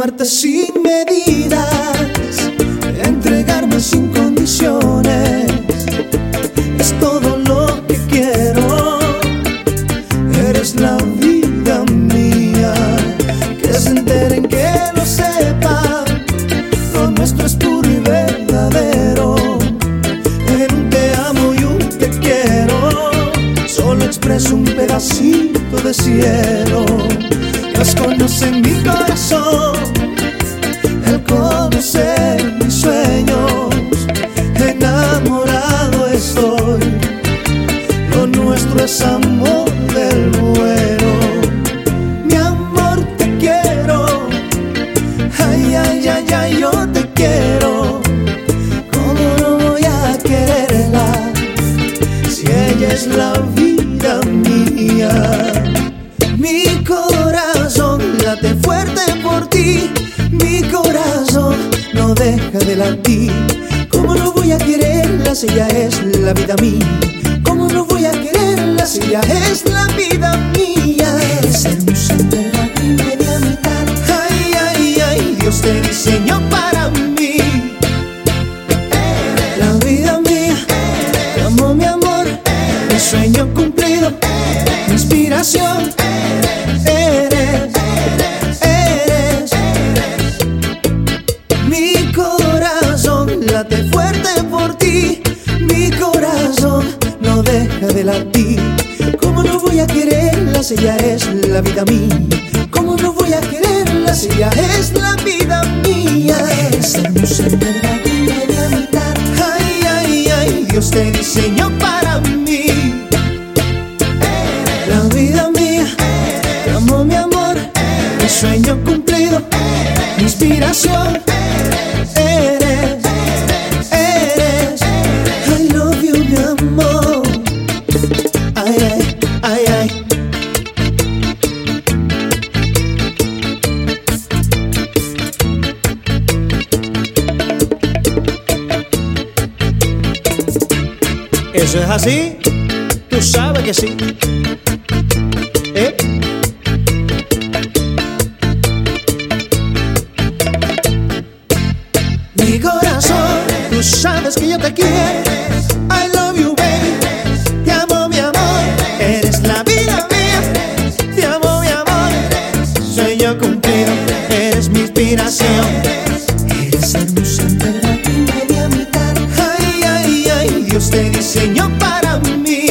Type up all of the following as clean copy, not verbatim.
amarte sin medidas, entregarme sin condiciones, es todo lo que quiero. Eres la vida mía, que se enteren, que lo sepan, lo nuestro es puro y verdadero. En un te amo y un te quiero, solo expreso un pedacito de cielo. Dios conoce mi corazón, Él conoce mis sueños. Enamorado estoy, lo nuestro es amor del bueno. Mi amor, te quiero, ay, ay, ay, ay, yo te quiero. ¿Cómo no voy a quererla si ella es la vida mía? Mi corazón late fuerte por ti, mi corazón no deja de latir. ¿Cómo no voy a quererla si ella es la vida mía? ¿Cómo no voy a quererla si ella es la vida mía? Eres hermosa en verdad y media mitad. Ay, ay, ay, Dios te diseñó para mí. La vida mía, te amo mi amor, mi sueño cumplido, mi inspiración. Mi corazón late fuerte por ti, mi corazón no deja de latir. ¿Cómo no voy a quererla si ella es la vida mía? ¿Cómo no voy a quererla si ella es la vida mía? Eres hermosa en verdad y media mitad. Ay, ay, ay, Dios te diseñó para mí. La vida mía, te amo mi amor, mi sueño cumplido, mi inspiración. I love you, mi amor. Ay, ay, ay, ay. Eso es así, tú sabes que sí. Mi corazón, tú sabes que yo te quiero. I love you, baby. Te amo, mi amor. Eres la vida mía. Te amo, mi amor. Sueño cumplido. Eres mi inspiración. Eres hermosa en verdad y media mitad. Ay, ay, ay, Dios te diseñó para mí.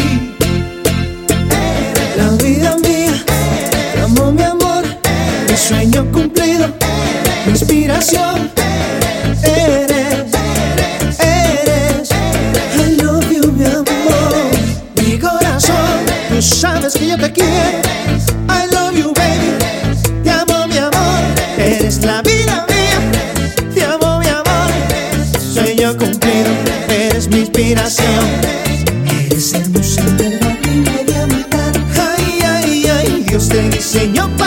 La vida mía. Te amo, mi amor. Mi sueño cumplido. Mi inspiración. Tú sabes que yo te quiero. I love you, baby. Te amo, mi amor. Eres la vida mía. Te amo, mi amor. Sueño cumplido. Eres mi inspiración. Eres hermosa en verdad y media mitad. Ay, ay, ay, Dios te diseñó